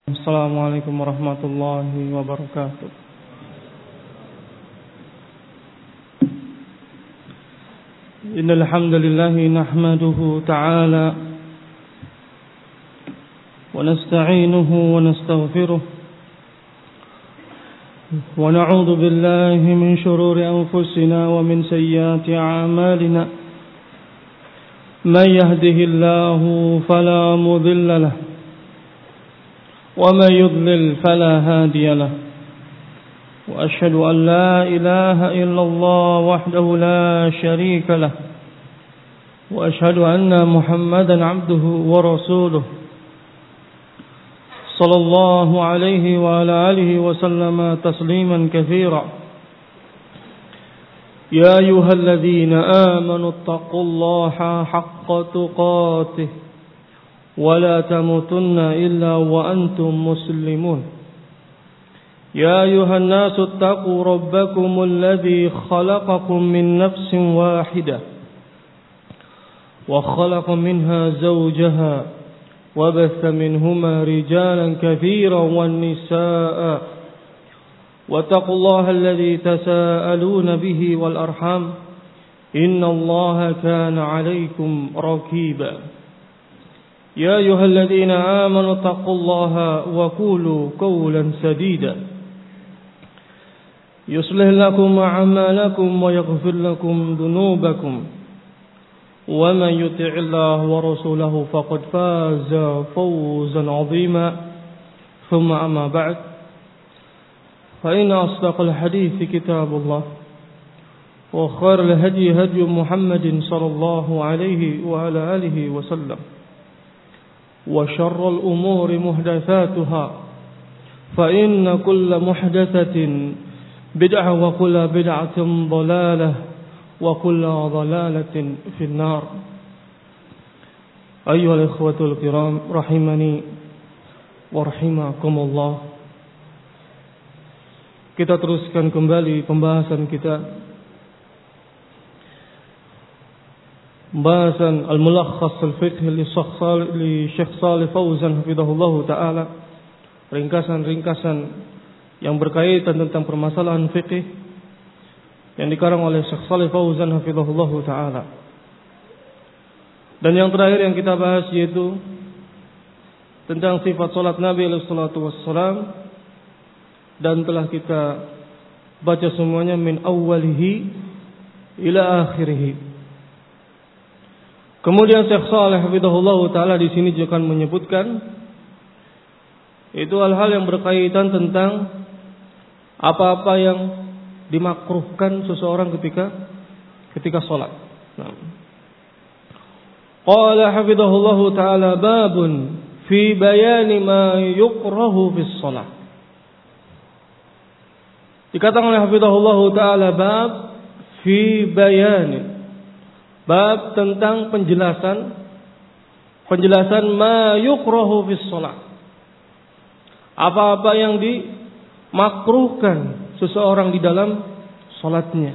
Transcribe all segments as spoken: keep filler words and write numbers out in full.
Assalamualaikum warahmatullahi wabarakatuh. Innal hamdalillah nahmaduhu ta'ala wa nasta'inuhu wa nastaghfiruh wa na'udzu billahi min shururi anfusina wa min sayyiati a'malina. Man yahdihillahu fala mudilla lahu ومن يضلل فلا هادي له وأشهد أن لا إله إلا الله وحده لا شريك له وأشهد أن محمدا عبده ورسوله صلى الله عليه وعلى آله وسلم تسليما كثيرا. يا أيها الذين آمنوا اتقوا الله حق تقاته ولا تموتن إلا وأنتم مسلمون. يا أيها الناس اتقوا ربكم الذي خلقكم من نفس واحدة وخلق منها زوجها وبث منهما رجالا كثيرا والنساء واتقوا الله الذي تساءلون به والأرحام إن الله كان عليكم رقيبا. يا أيها الذين آمنوا اتقوا الله وقولوا قولا سديدا يصلح لكم أعمالكم ويغفر لكم ذنوبكم ومن يطع الله ورسوله فقد فاز فوزا عظيما. ثم أما بعد فإن أصدق الحديث كتاب الله وخير الهدي هدي محمد صلى الله عليه وعلى آله وسلم وشر الأمور محدثاتها فإن كل محدثة بدعة وكل بدعة ضلالة وكل ضلالة في النار. أيها الإخوة الكرام رحمني ورحمكم الله. Kita teruskan kembali pembahasan kita, pembahasan Al-Mulakhas Al-Fiqh li Syekh Shalih Fauzan hafizahullah ta'ala, ringkasan-ringkasan yang berkaitan tentang permasalahan fikih yang dikarang oleh Syekh Shalih Fauzan hafizahullah ta'ala. Dan yang terakhir yang kita bahas yaitu tentang sifat salat Nabi alaihi salatu wassalam, dan telah kita baca semuanya min awwalihi ila akhirih. Kemudian Syekh Shalih hafizahullah taala di sini juga akan menyebutkan itu hal-hal yang berkaitan tentang apa-apa yang dimakruhkan seseorang ketika ketika salat. Nah. Qala hafizahullah taala babun fi bayani ma yukrahu fis shalah. Dikatakan oleh hafizahullah taala bab fi bayani, bab tentang penjelasan penjelasan ma yukrahu fis shalah, apa-apa yang dimakruhkan seseorang di dalam salatnya.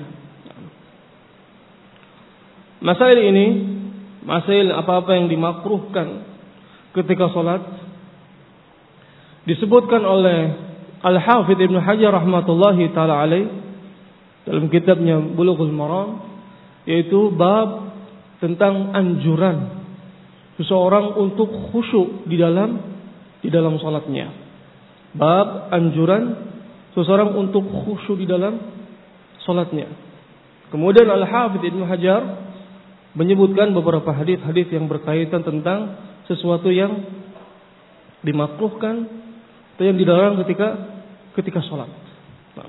Masail ini, masail apa-apa yang dimakruhkan ketika salat, disebutkan oleh Al-Hafidz Ibnu Hajar rahmatullahi taala alaih dalam kitabnya Bulughul Maram, yaitu bab tentang anjuran seseorang untuk khusyuk di dalam di dalam salatnya. Bab anjuran seseorang untuk khusyuk di dalam salatnya. Kemudian Al-Hafidz Ibnu Hajar menyebutkan beberapa hadis-hadis yang berkaitan tentang sesuatu yang dimakruhkan atau yang dilarang ketika ketika salat. Nah.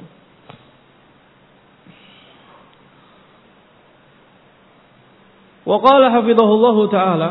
Wa qala hafizahullah ta'ala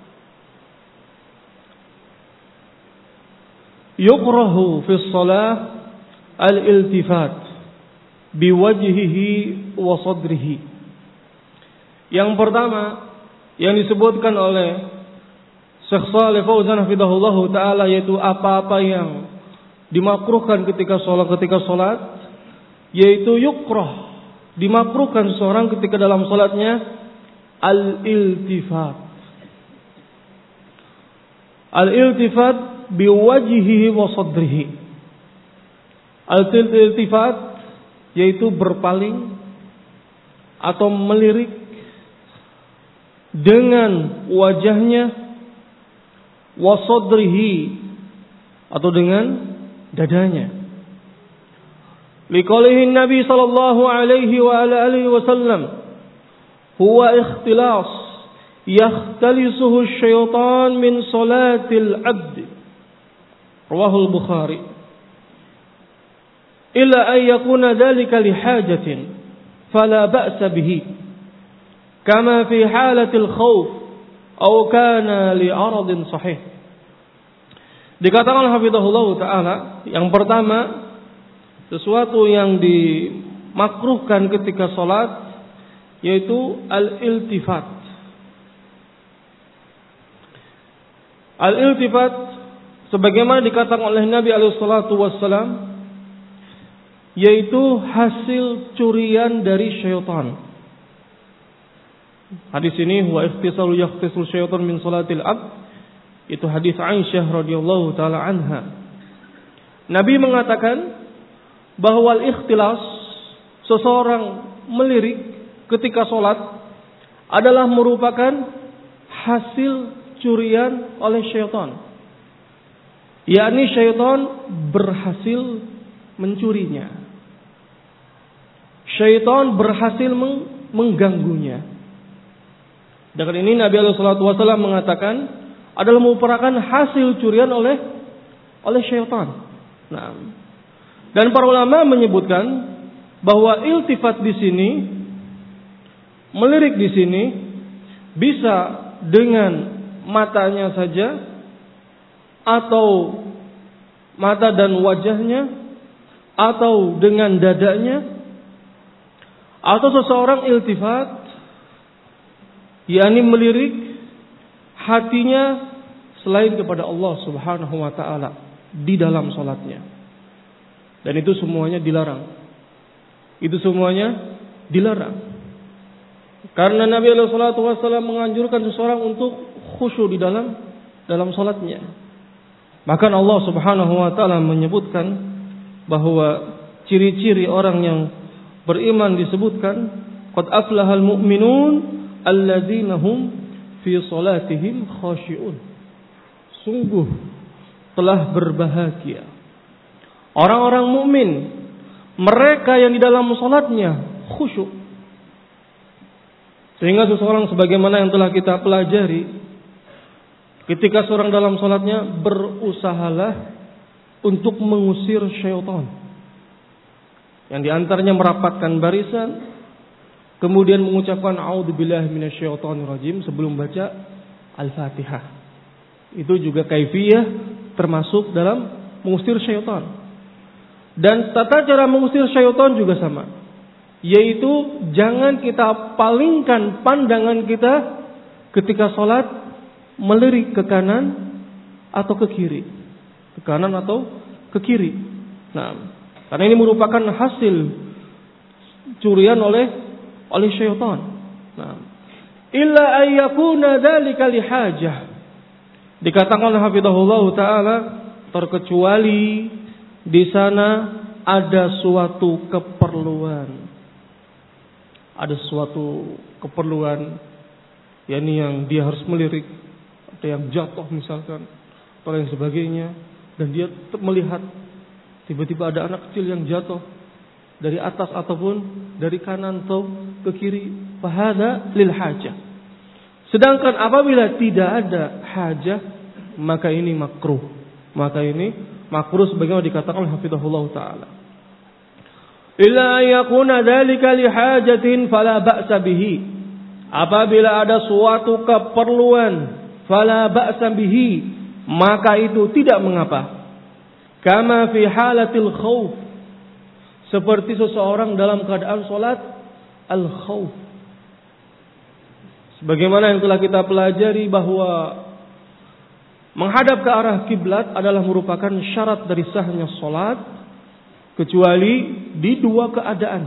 yukrahu fi shalah al-iltifat biwajhihi wa sadrihi. Yang pertama yang disebutkan oleh Syekh Shalih Fauzan hafizahullah ta'ala yaitu apa-apa yang dimakruhkan ketika salat ketika salat, yaitu yukrah, dimakruhkan seseorang ketika dalam salatnya al-iltifat. Al-iltifat biwajhihi wa sadrihi. Al-iltifat yaitu berpaling atau melirik dengan wajahnya, wa sadrihi atau dengan dadanya. Liqaulihi Nabi sallallahu alaihi wa ala alihi wasallam, huwa ikhtilas yakhtalisuhu syaitan min salatil abd. Rawahul Bukhari. Illa an yakuna dhalika li hajatin fala ba'sa bihi kama fi halatil khawf aw kana li aradin sahih. Dikatakan hafizahullah taala, yang pertama, sesuatu yang dimakruhkan ketika salat yaitu al-iltifat. Al-iltifat sebagaimana dikatakan oleh Nabi alaihi salatu wassalam, yaitu hasil curian dari syaitan. Hadis ini huwa ikhtisaru yakhtisul syaitan min salatil abd, itu hadis Aisyah radhiyallahu taala anha. Nabi mengatakan bahwa al-ikhtilas, seseorang melirik ketika salat, adalah merupakan hasil curian oleh syaitan. Yakni syaitan berhasil mencurinya. Syaitan berhasil mengganggunya. Dengan ini Nabi alaihi salatu wasallam mengatakan adalah merupakan hasil curian oleh oleh syaitan. Nah, dan para ulama menyebutkan bahwa iltifat di sini, melirik di sini, bisa dengan matanya saja atau mata dan wajahnya, atau dengan dadanya, atau seseorang iltifat yakni melirik hatinya selain kepada Allah Subhanahu wa taala di dalam salatnya. Dan itu semuanya dilarang. Itu semuanya dilarang. Karena Nabi alaihi salatu wasallam menganjurkan seseorang untuk khusyuk di dalam dalam salatnya. Bahkan Allah Subhanahu wa taala menyebutkan bahwa ciri-ciri orang yang beriman disebutkan, qad aflahal mu'minun alladzina hum fi salatihim khashi'un. Sungguh telah berbahagia orang-orang mukmin, mereka yang di dalam salatnya khusyuk. Sehingga seseorang sebagaimana yang telah kita pelajari, ketika seorang dalam salatnya berusahalah untuk mengusir syaitan. Yang diantaranya merapatkan barisan, kemudian mengucapkan a'udzubillahi minasyaitonirrajim sebelum baca Al-Fatihah. Itu juga kaifiyah termasuk dalam mengusir syaitan. Dan tata cara mengusir syaitan juga sama, yaitu jangan kita palingkan pandangan kita ketika sholat melirik ke kanan atau ke kiri, ke kanan atau ke kiri. Nah, karena ini merupakan hasil curian oleh oleh syaitan. Nah, illa ayyakuna dzalika lihajah. Dikatakan oleh hafizahullah taala, terkecuali di sana ada suatu keperluan. Ada suatu keperluan, yakni yang dia harus melirik, ada yang jatuh misalkan, atau yang sebagainya, dan dia melihat tiba-tiba ada anak kecil yang jatuh dari atas ataupun dari kanan atau ke kiri, fahada lil hajah. Sedangkan apabila tidak ada hajah, maka ini makruh. Maka ini makruh sebagaimana dikatakan oleh hafizahullah taala. Illa yakuna dzalika li hajatin fala ba'sa bihi. Apabila ada suatu keperluan, fala ba'sa bihi, maka itu tidak mengapa. Kama fi halatil khauf, seperti seseorang dalam keadaan salat al-khauf. Sebagaimana yang telah kita pelajari bahwa menghadap ke arah kiblat adalah merupakan syarat dari sahnya salat, kecuali di dua keadaan.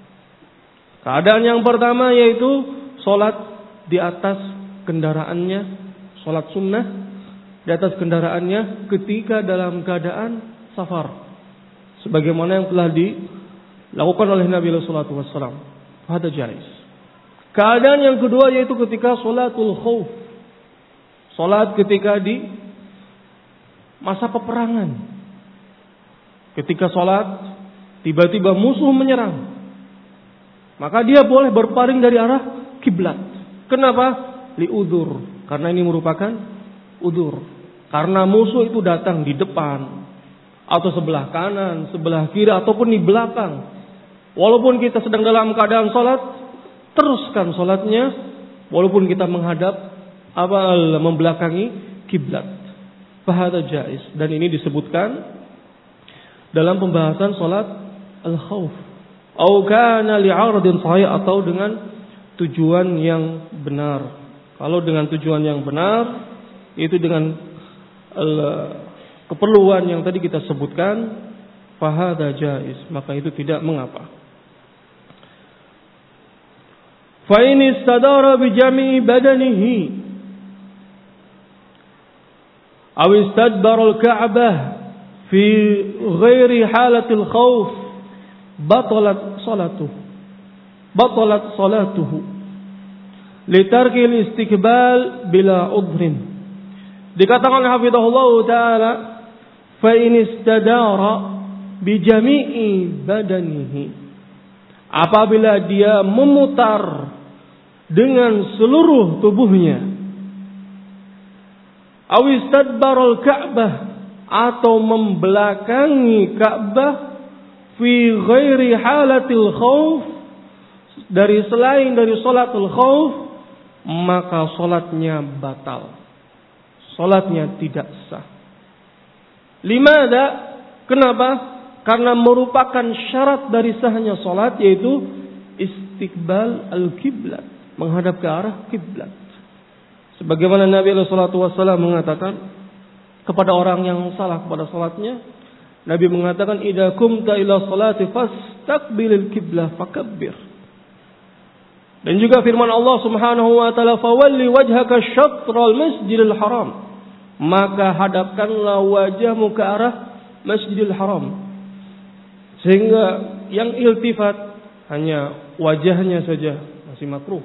Keadaan yang pertama yaitu salat di atas kendaraannya, salat sunnah. di atas kendaraannya ketika dalam keadaan safar, sebagaimana yang telah dilakukan oleh Nabi sallallahu alaihi wasallam. Hada jaiz. Keadaan yang kedua yaitu ketika salatul khauf, salat ketika di masa peperangan. Ketika salat tiba-tiba musuh menyerang, maka dia boleh berpaling dari arah kiblat. Kenapa? Liudzur, karena ini merupakan udzur. Karena musuh itu datang di depan atau sebelah kanan, sebelah kiri ataupun di belakang. Walaupun kita sedang dalam keadaan salat, teruskan salatnya walaupun kita menghadap apa membelakangi kiblat. Fahada jaiz, dan ini disebutkan dalam pembahasan salat al-khauf. Au kana li'aradin sahih, atau dengan tujuan yang benar. Kalau dengan tujuan yang benar, itu dengan keperluan yang tadi kita sebutkan, fahada jaiz, maka itu tidak mengapa. Fa in istadara bi jami'i badanihi aw istadbara al-ka'bah fi ghairi halatil khauf batalat salatuhu batalat salatuhu litarki al-istiqbal bila udhrin. Dikatakan hafizahullah taala, fa in istadara bi jami'i badanihi, apabila dia memutar dengan seluruh tubuhnya, aw istadbara al-ka'bah, atau membelakangi Ka'bah, fi ghairi halatil khauf, dari selain dari salatul khauf, maka salatnya batal, salatnya tidak sah. Limada? Kenapa? Karena merupakan syarat dari sahnya salat, yaitu istiqbal al-kiblat, menghadap ke arah kiblat. Sebagaimana Nabi sallallahu alaihi wasallam mengatakan kepada orang yang salah kepada salatnya, Nabi mengatakan, idza kumta ila salati fastaqbilil kiblah fakabbir. Dan juga firman Allah Subhanahu wa taala, fawalli wajhaka syatral masjidil haram, maka hadapkanlah wajahmu ke arah Masjidil Haram. Sehingga yang iltifat hanya wajahnya saja masih makruh,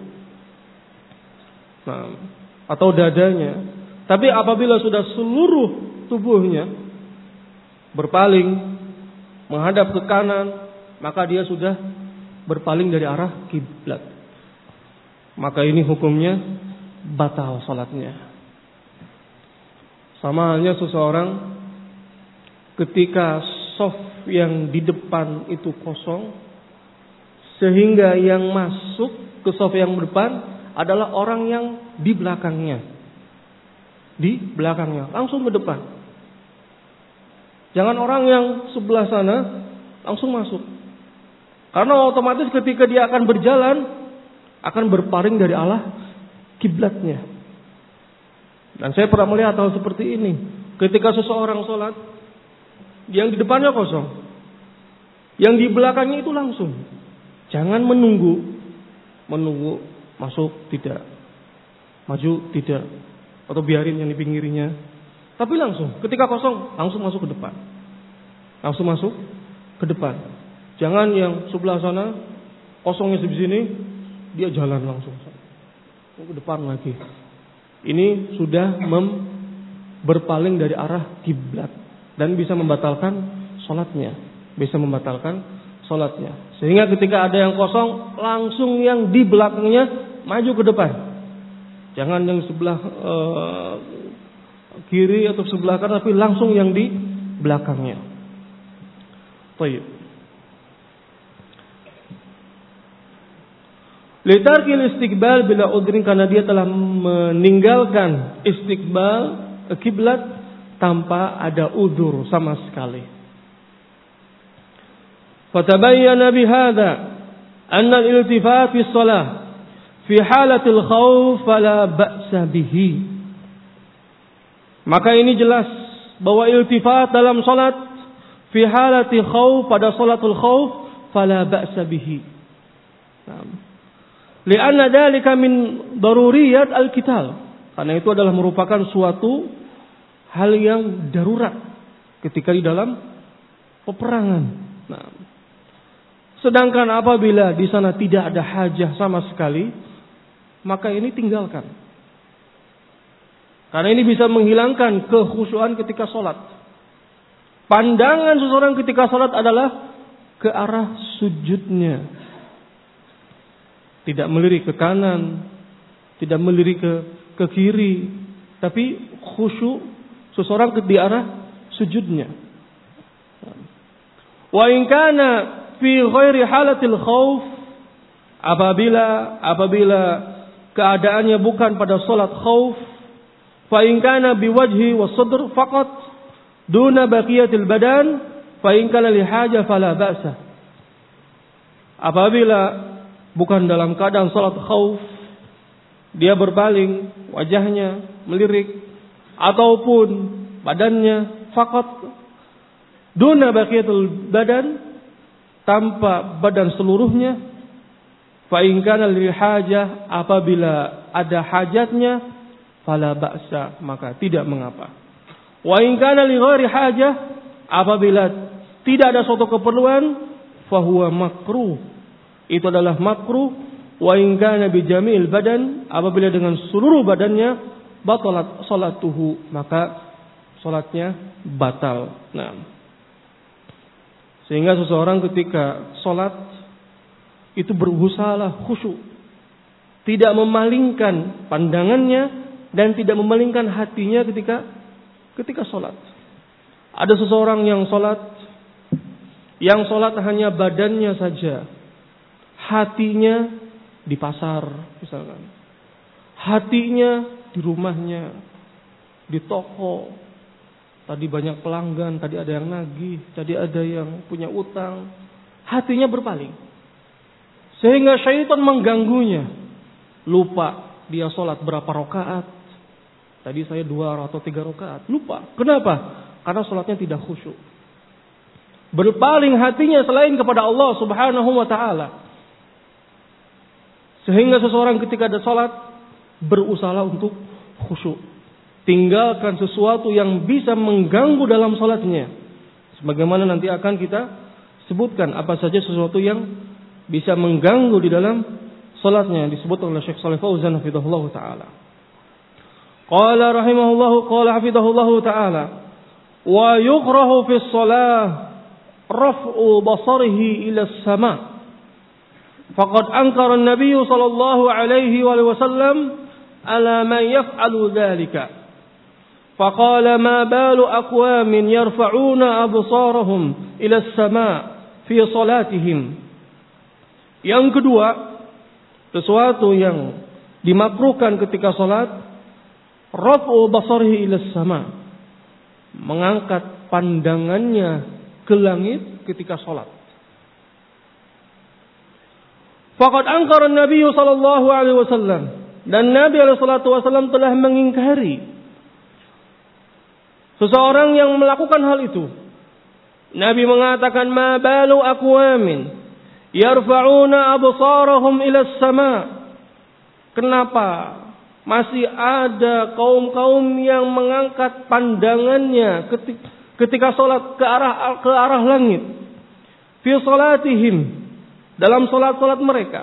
nah, atau dadanya. Tapi apabila sudah seluruh tubuhnya berpaling menghadap ke kanan, maka dia sudah berpaling dari arah kiblat. Maka ini hukumnya batal salatnya. Sama halnya seseorang ketika shaf yang di depan itu kosong, sehingga yang masuk ke shaf yang depan adalah orang yang di belakangnya. Di belakangnya, langsung ke depan. Jangan orang yang sebelah sana langsung masuk. Karena otomatis ketika dia akan berjalan, akan berpaling dari arah kiblatnya. Dan saya pernah melihat hal seperti ini. Ketika seseorang sholat, yang di depannya kosong, yang di belakangnya itu langsung. Jangan menunggu, menunggu masuk tidak, maju tidak, atau biarin yang di pinggirnya. Tapi langsung, ketika kosong, langsung masuk ke depan, langsung masuk ke depan. Jangan yang sebelah sana kosongnya di sini, dia jalan langsung ke depan lagi. Ini sudah mem- berpaling dari arah kiblat dan bisa membatalkan sholatnya, bisa membatalkan sholatnya. Sehingga ketika ada yang kosong, langsung yang di belakangnya maju ke depan. Jangan yang sebelah uh, kiri atau sebelah kanan, tapi langsung yang di belakangnya. Baik. Litarkil istiqbal bila udrin, karena dia telah meninggalkan istiqbal kiblat tanpa ada udzur sama sekali. Fatabayyana bihadza anna al-iltifat fi shalah fi halatil khauf fala ba'sa bihi. Maka ini jelas bahwa iltifat dalam salat fi halati khauf, pada salatul khauf, fala ba'sa bihi. Nah, li'anna dzalika min daruriyat al-qital, karena itu adalah merupakan suatu hal yang darurat ketika di dalam peperangan. Nah, sedangkan apabila di sana tidak ada hajah sama sekali, maka ini tinggalkan. Karena ini bisa menghilangkan kekhusyuan ketika sholat. Pandangan seseorang ketika sholat adalah ke arah sujudnya. Tidak melirik ke kanan, tidak melirik ke, ke kiri, tapi khusyuk seseorang ke di arah sujudnya. Wa in kana fi ghairi halatil khauf, apabila apabila keadaannya bukan pada salat khauf, fa in kana biwajhi was sadr faqat duna baqiyatil badan, fa in kana li haja fala ba'sa. Apabila bukan dalam keadaan salat khauf, dia berpaling wajahnya melirik ataupun badannya faqat duna baqiyatul badan, tanpa badan seluruhnya, fa in kana lil hajah, apabila ada hajatnya, fala ba'sa, maka tidak mengapa. Wa in kana li ghairi hajah, apabila tidak ada suatu keperluan, fa huwa makruh, itu adalah makruh. Wa in kana bi jami'il badan, apabila dengan seluruh badannya, batalat salatuhu, maka salatnya batal. Nah, sehingga seseorang ketika sholat itu berusahalah khusyuk, tidak memalingkan pandangannya dan tidak memalingkan hatinya ketika ketika sholat. Ada seseorang yang sholat, yang sholat hanya badannya saja, hatinya di pasar misalkan, hatinya di rumahnya, di toko. Tadi banyak pelanggan, tadi ada yang nagih, tadi ada yang punya utang. Hatinya berpaling. Sehingga syaitan mengganggunya. Lupa dia sholat berapa rakaat. Tadi saya dua atau tiga rakaat. Lupa. Kenapa? Karena sholatnya tidak khusyuk. Berpaling hatinya selain kepada Allah subhanahu wa ta'ala. Sehingga seseorang ketika ada sholat, berusaha untuk khusyuk. Tinggalkan sesuatu yang bisa mengganggu dalam salatnya. Sebagaimana nanti akan kita sebutkan apa saja sesuatu yang bisa mengganggu di dalam salatnya, disebut oleh Syekh Shalih Fauzan hafizahullah taala. Qala rahimahullah qala hafizahullah taala wa yukrahu fi shalah raf'u basarihi ila as-sama'. Faqad ankara an-nabiy sallallahu alaihi wa sallam ala man yaf'alu dhalika. فقال ما بال أقوام يرفعون أبصارهم إلى السماء في صلاتهم. Yang kedua, sesuatu yang dimakruhkan ketika salat, raf'u basarihi ila sama, mengangkat pandangannya ke langit ketika salat. Faqad ankara an-nabiy sallallahu alaihi wasallam, dan Nabi alaihi salatu wasallam telah mengingkari seseorang yang melakukan hal itu. Nabi mengatakan, ma balu aqwamin yarfa'una absarahum ila as-sama'. Kenapa masih ada kaum-kaum yang mengangkat pandangannya ketika, ketika salat ke arah ke arah langit? Fi salatihim, dalam salat-salat mereka.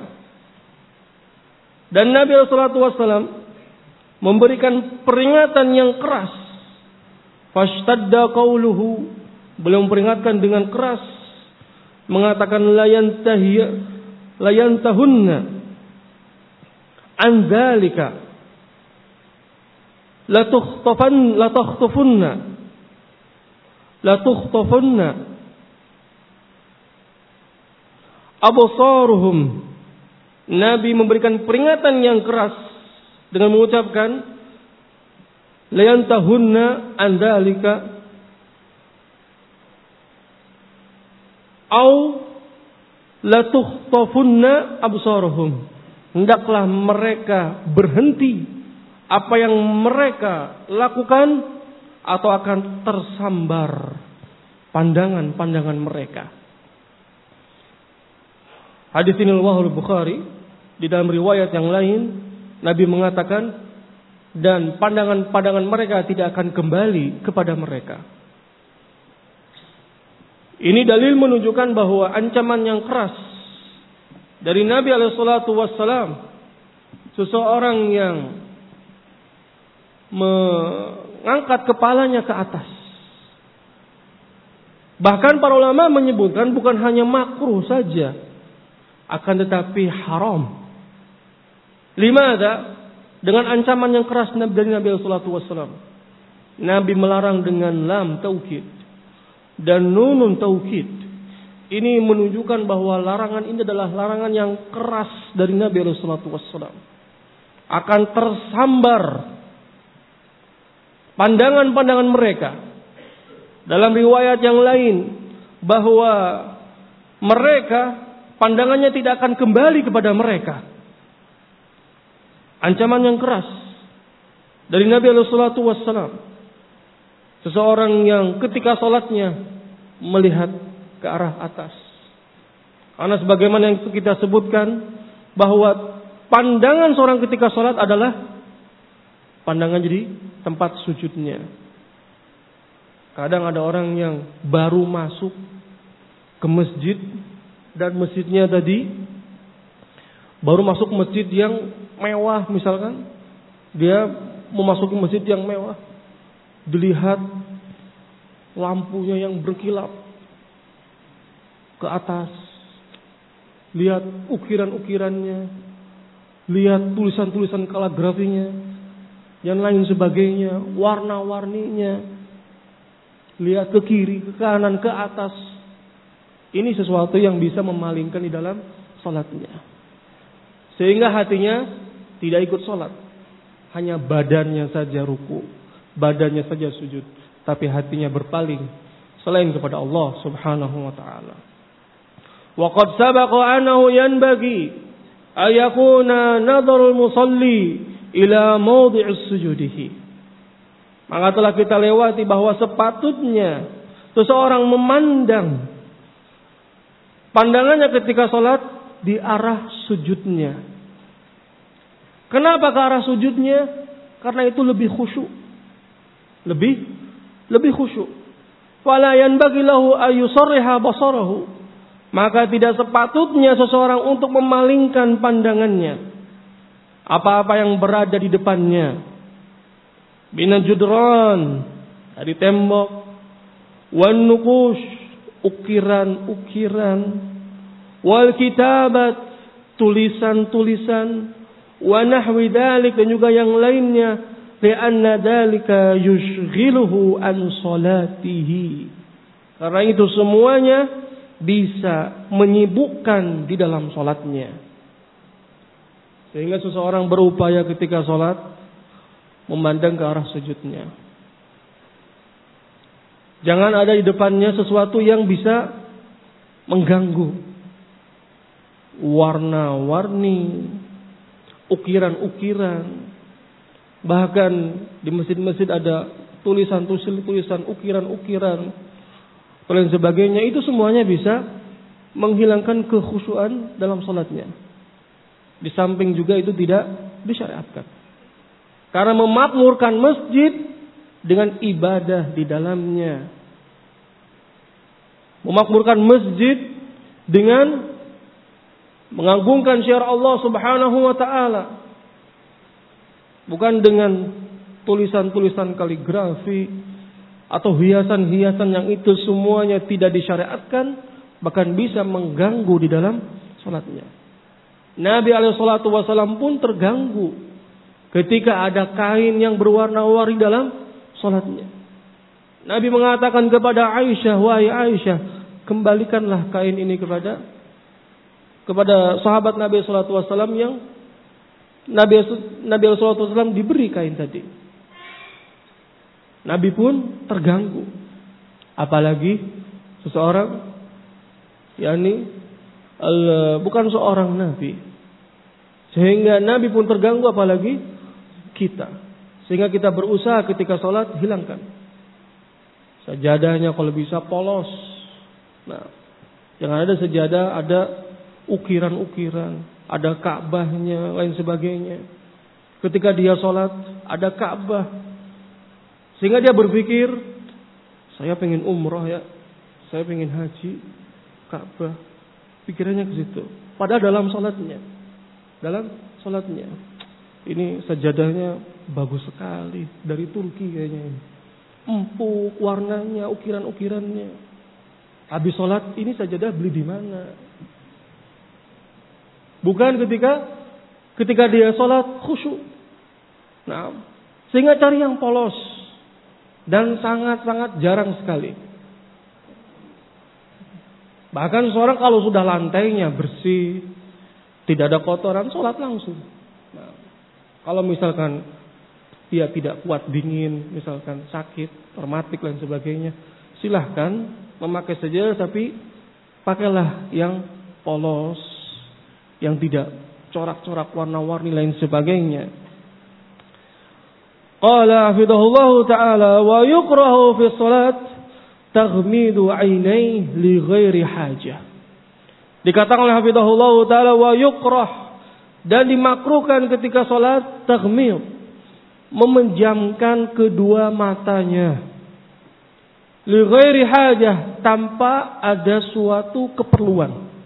Dan Nabi sallallahu alaihi wasallam memberikan peringatan yang keras. Fashtadda qawluhu, beliau memperingatkan dengan keras, mengatakan la yantahi la yantahunna an dzalika la tukhtafan la takhtafunna la tukhtafunna absaruhum. Nabi memberikan peringatan yang keras dengan mengucapkan layantahunna an dzalika au latukhtafunna absaruhum. Hendaklah mereka berhenti apa yang mereka lakukan atau akan tersambar pandangan-pandangan mereka. Hadis ini riwayat Bukhari. Di dalam riwayat yang lain Nabi mengatakan dan pandangan-pandangan mereka tidak akan kembali kepada mereka. Ini dalil menunjukkan bahwa ancaman yang keras dari Nabi alaihi salatu wassalam, seseorang yang mengangkat kepalanya ke atas. Bahkan para ulama menyebutkan bukan hanya makruh saja, akan tetapi haram. Limada? Dengan ancaman yang keras dari Nabi alaihi salatu wassalam. Nabi melarang dengan lam taukid dan nunun taukid. Ini menunjukkan bahwa larangan ini adalah larangan yang keras dari Nabi alaihi salatu wassalam. Akan tersambar pandangan-pandangan mereka. Dalam riwayat yang lain bahwa mereka pandangannya tidak akan kembali kepada mereka. Ancaman yang keras dari Nabi alaihi salatu wassalam. Seseorang yang ketika salatnya melihat ke arah atas. Karena sebagaimana yang kita sebutkan bahwa pandangan seorang ketika salat adalah pandangan jadi tempat sujudnya. Kadang ada orang yang baru masuk ke masjid dan masjidnya tadi baru masuk masjid yang mewah misalkan, dia memasuki masjid yang mewah, dilihat lampunya yang berkilap ke atas, lihat ukiran-ukirannya, lihat tulisan-tulisan kaligrafinya, yang lain sebagainya, warna-warninya, lihat ke kiri, ke kanan, ke atas. Ini sesuatu yang bisa memalingkan di dalam salatnya, sehingga hatinya tidak ikut salat, hanya badannya saja ruku, badannya saja sujud, tapi hatinya berpaling selain kepada Allah Subhanahu wa taala. Wa qad sabaqa annahu yanbaghi ayakuna nadharul musalli ila mawdi'is sujudihi. Maka telah kita lewati bahwa sepatutnya seseorang memandang pandangannya ketika salat di arah sujudnya. Kenapa ke arah sujudnya? Karena itu lebih khusyuk. Lebih lebih khusyuk. Fala yanbaghi lahu ayyusarriha basarahu. Maka tidak sepatutnya seseorang untuk memalingkan pandangannya. Apa-apa yang berada di depannya. Bina judran, dari tembok, wan nuqush, ukiran-ukiran, wal kitabat, tulisan-tulisan, wa nahwi dzalik, dan juga yang lainnya, li'anna dzalika yushghiluhu an salatihi. Karena itu semuanya bisa menyibukkan di dalam salatnya. Sehingga seseorang berupaya ketika salat memandang ke arah sujudnya. Jangan ada di depannya sesuatu yang bisa mengganggu. Warna-warni, ukiran-ukiran. Bahkan di masjid-masjid ada tulisan-tulisan, ukiran-ukiran, dan lain sebagainya. Itu semuanya bisa menghilangkan kekhusyuan dalam salatnya. Di samping juga itu tidak disyariatkan. Karena memakmurkan masjid dengan ibadah di dalamnya. Memakmurkan masjid dengan mengagungkan syiar Allah Subhanahu wa taala. Bukan dengan tulisan-tulisan kaligrafi atau hiasan-hiasan yang itu semuanya tidak disyariatkan, bahkan bisa mengganggu di dalam salatnya. Nabi alaihi salatu wasallam pun terganggu ketika ada kain yang berwarna-warni dalam salatnya. Nabi mengatakan kepada Aisyah, wahai Aisyah, kembalikanlah kain ini kepada kepada sahabat Nabi sallallahu alaihi wasallam yang Nabi Nabi sallallahu alaihi wasallam diberi kain tadi. Nabi pun terganggu. Apalagi seseorang yakni bukan seorang nabi. Sehingga Nabi pun terganggu, apalagi kita. Sehingga kita berusaha ketika sholat hilangkan sajadahnya kalau bisa polos. Nah, jangan ada sejadah ada ukiran-ukiran, ada Ka'bahnya, lain sebagainya. ketika dia sholat ada Ka'bah, sehingga dia berpikir, saya pengen umroh ya, saya pengen haji, Ka'bah, pikirannya ke situ. Padahal dalam sholatnya, dalam sholatnya, ini sajadahnya bagus sekali dari Turki kayaknya ini, empuk warnanya, ukiran-ukirannya. Habis sholat, ini sajadah beli di mana? Bukan ketika ketika dia sholat khusyuk. Nah, sehingga cari yang polos dan sangat-sangat jarang sekali. Bahkan seorang kalau sudah lantainya bersih, tidak ada kotoran, sholat langsung. Nah, kalau misalkan dia tidak kuat dingin, misalkan sakit, rematik dan sebagainya, silahkan memakai saja, tapi pakailah yang polos, yang tidak corak-corak warna-warni lain sebagainya. Qala hafidhahullahu ta'ala wa yukrahu fi salat taghmidu 'ainai li ghairi hajah. Dikatakan oleh hafidhahullahu ta'ala wa yukrah, dan dimakruhkan ketika salat taghmid, memejamkan kedua matanya, li ghairi hajah, tanpa ada suatu keperluan.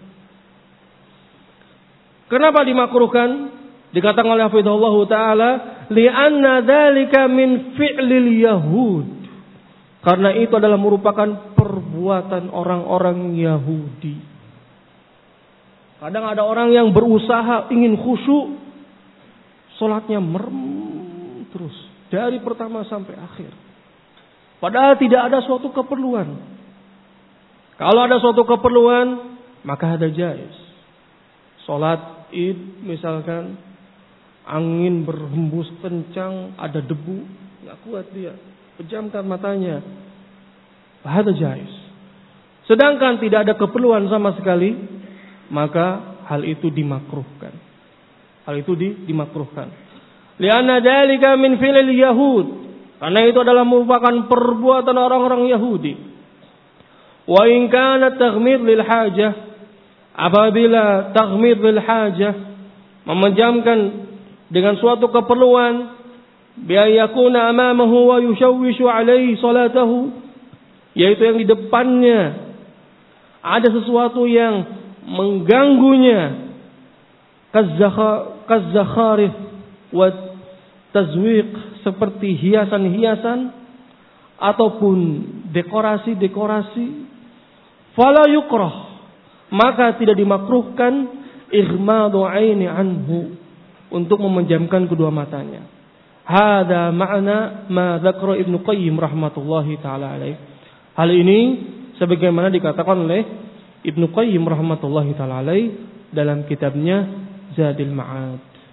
Kenapa dimakruhkan? Dikatakan oleh hafizahullah ta'ala, li'anna dzalika min fi'lil yahud. Karena itu adalah merupakan perbuatan orang-orang Yahudi. Kadang ada orang yang berusaha ingin khusyuk, salatnya merem terus dari pertama sampai akhir. Padahal tidak ada suatu keperluan. Kalau ada suatu keperluan, maka ada jaiz. Salat Id misalkan, angin berhembus kencang, ada debu, nggak kuat dia, pejamkan matanya, ada jaiz. Sedangkan tidak ada keperluan sama sekali, maka hal itu dimakruhkan. Hal itu di, dimakruhkan. Lianna dzalika min fi'lil yahud. Karena itu adalah merupakan perbuatan orang-orang Yahudi. Wa in kana taghmid lil hajah, apabila taghmid lil hajah, memejamkan dengan suatu keperluan, bi yakuna amamahu wa yushawwishu alaihi salatahu, yaitu yang di depannya ada sesuatu yang mengganggunya, kazzakharif wa tazwiq, seperti hiasan-hiasan ataupun dekorasi-dekorasi, fala yukrah, maka tidak dimakruhkan ighmadu aini anhu, untuk memejamkan kedua matanya. Hada makna ma dzakara Ibnu Qayyim rahmatullahi taala alaih. Hal ini sebagaimana dikatakan oleh Ibnu Qayyim rahmatullahi taala alaih dalam kitabnya Zadil Ma'ad.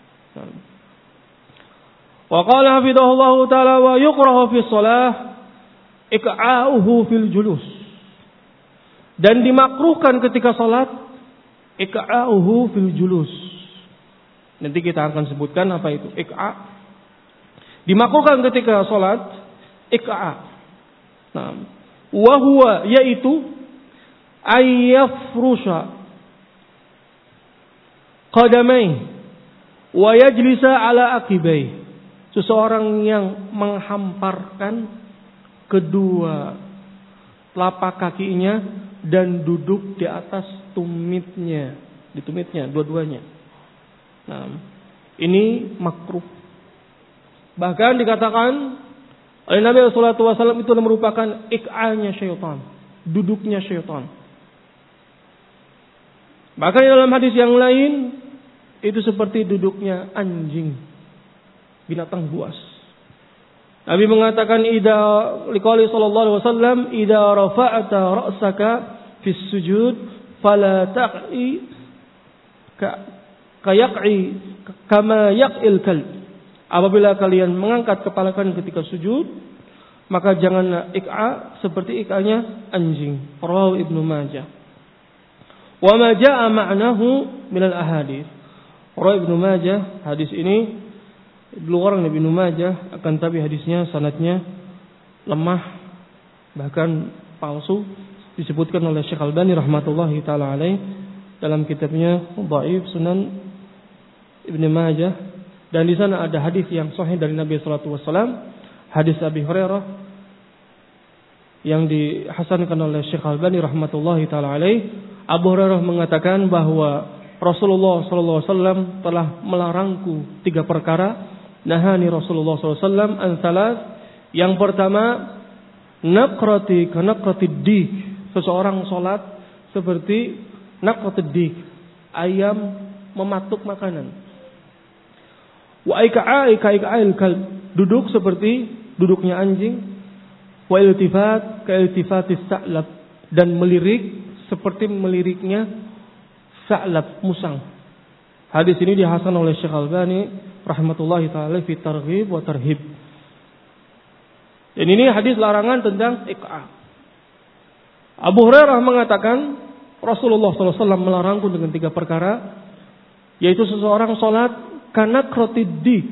Wa qala hafidhahullahu taala wa yukrahu fi shalah iqa'uhu fil julus. Dan dimakruhkan ketika salat iqa'uhu fil julus. Nanti kita akan sebutkan apa itu iqa'. Dimakruhkan ketika salat iqa'. Nah, wa huwa, yaitu ayyafrusha qadamai wa yajlisa ala aqibai. Seseorang yang menghamparkan kedua telapak kakinya dan duduk di atas tumitnya, di tumitnya dua-duanya. Nah, ini makruh. Bahkan dikatakan oleh Nabi sallallahu alaihi wasallam itu merupakan iq'anya syaitan, duduknya syaitan. Bahkan dalam hadis yang lain itu seperti duduknya anjing, binatang buas. Nabi mengatakan idza liqali sallallahu alaihi wasallam idza rafa'ta ra'saka fis sujud fala taqi ka kayaqi kama yaqil kalb. Apabila kalian mengangkat kepala kalian ketika sujud, maka janganlah iqa seperti iqanya anjing. Rawahu Ibnu Majah. Wa ma jaa'a ma'nahu min al-ahadits. Rawahu Ibnu Majah, hadis ini dikeluarkan oleh Ibnu Majah, akan tapi hadisnya sanadnya lemah, bahkan palsu, disebutkan oleh Syekh Albani rahmatullahi taala alaih dalam kitabnya Dhaif Sunan Ibnu Majah Dan di sana ada hadis yang sahih dari Nabi sallallahu alaihi wasallam, hadis Abi Hurairah yang dihasankan oleh Syekh Al-Albani rahmatullahi taala alaih. Abu Hurairah mengatakan bahwa Rasulullah sallallahu alaihi wasallam telah melarangku tiga perkara. Nahani Rasulullah sallallahu alaihi wasallam an salas. Yang pertama, naqrati ka naqrati dik. Seseorang salat seperti naqrati dik, ayam mematuk makanan. Wa ika'a ika'il kalb, duduk seperti duduknya anjing. Wa iltifat ka iltifatis sa'lab, dan melirik seperti meliriknya sa'lab, musang. Hadis ini dihasan oleh Syekh Al-Albani rahmatullahi taala fi targhib wa tarhib. Dan ini hadis larangan tentang iqa'. Abu Hurairah mengatakan Rasulullah sallallahu alaihi wasallam melarangku dengan tiga perkara, yaitu seseorang salat kana krotiddik.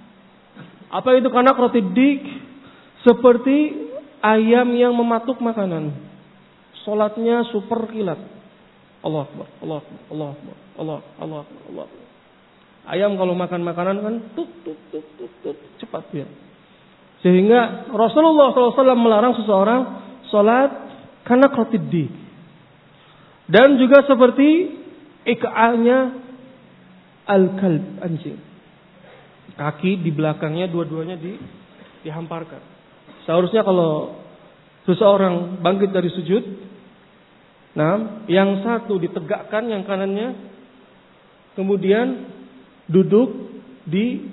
Apa itu kana krotiddik? Seperti ayam yang mematuk makanan. Salatnya super kilat. Allah Akbar, Allah Akbar, Allah Akbar, Allah, Allah, Allah. Ayam kalau makan makanan kan tuk tuk tuk tuk tuk cepat ya. Sehingga Rasulullah sallallahu alaihi wasallam melarang seseorang salat kana krotiddik. Dan juga seperti iqa'nya al-kalb, anjing. Kaki di belakangnya dua-duanya di, dihamparkan. Seharusnya kalau seseorang bangkit dari sujud, nah, yang satu ditegakkan, yang kanannya, kemudian duduk di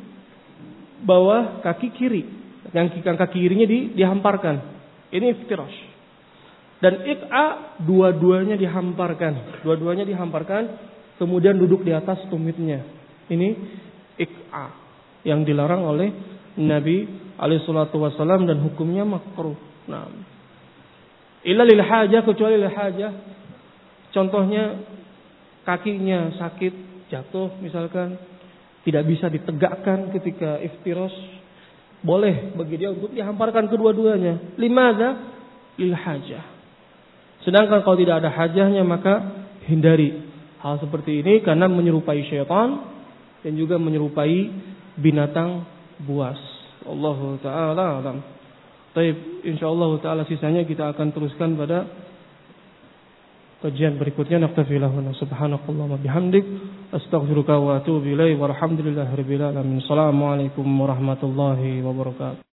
bawah kaki kiri, yang kaki kirinya di, dihamparkan. Ini iftirash. Dan iqa, dua-duanya dihamparkan, dua-duanya dihamparkan, kemudian duduk di atas tumitnya. Ini iqa yang dilarang oleh Nabi alaihi salatu wasallam dan hukumnya makruh. Nah, illa lil hajah, kecuali lil hajah. Contohnya kakinya sakit, jatuh misalkan, tidak bisa ditegakkan ketika iftirash, boleh bagi dia untuk dihamparkan kedua-duanya. Limadza? Lil hajah. Sedangkan kalau tidak ada hajahnya, maka hindari hal seperti ini karena menyerupai syaitan dan juga menyerupai binatang buas. Allahu ta'ala alam. Baik, insyaallah taala sisanya kita akan teruskan pada kajian berikutnya. Naqtafilahuna subhanakallahumma bihamdik astaghfiruka wa atubu ilaik walhamdulillahirabbil alamin. Assalamualaikum warahmatullahi wabarakatuh.